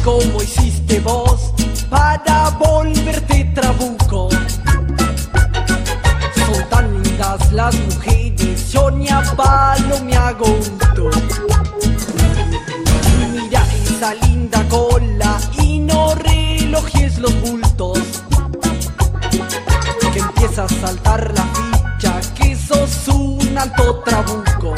cómo hiciste vos para volverte trabuco. Son tan lindas las mujeres, yo ni a palo me hago unto. Mira esa linda cola y no relojes los bultos, que empieza a saltar la ficha que sos un alto trabuco.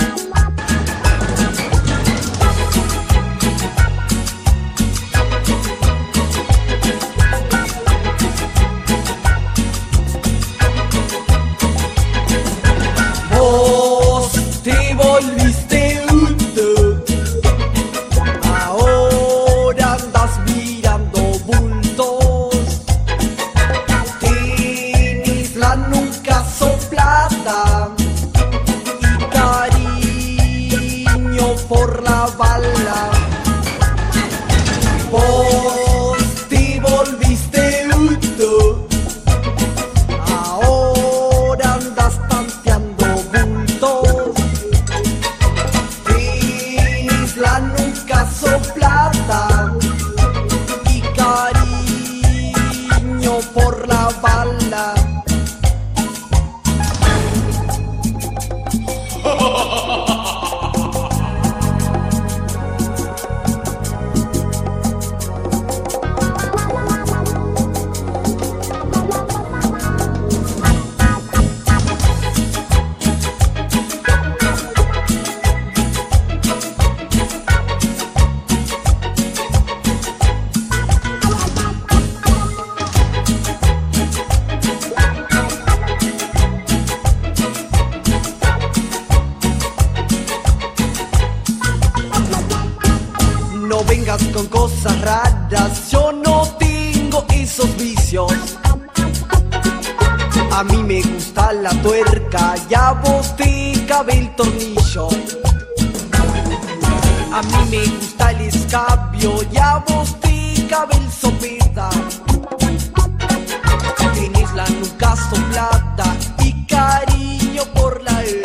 Vos te volviste unto, ahora andas mirando bultos, tenés la nuca soplada y cariño por la bala. Vos te volviste unto, ahora andas tanteando bultos, tienes la nuca soplada y cariño por la bala. No vengas con cosas raras, yo no tengo esos vicios. A mí me gusta la tuerca y a vos te cabe el tornillo. A mí me gusta el escabio y a vos te cabe el sopeta. Tienes la nuca soplada y cariño por la E.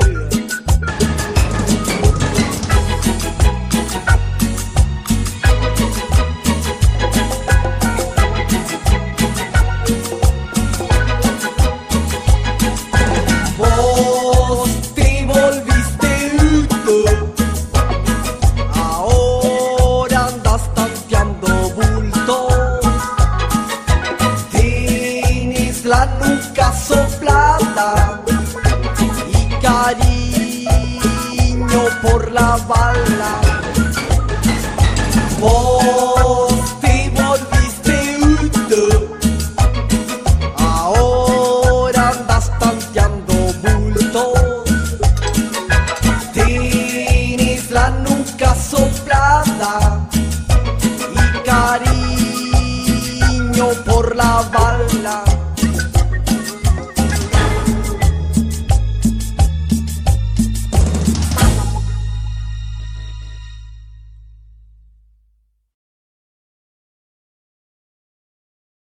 Vos te volviste unto, ahora andas tanteando bultos, tienes la nuca soplada y cariño por la bala. Vos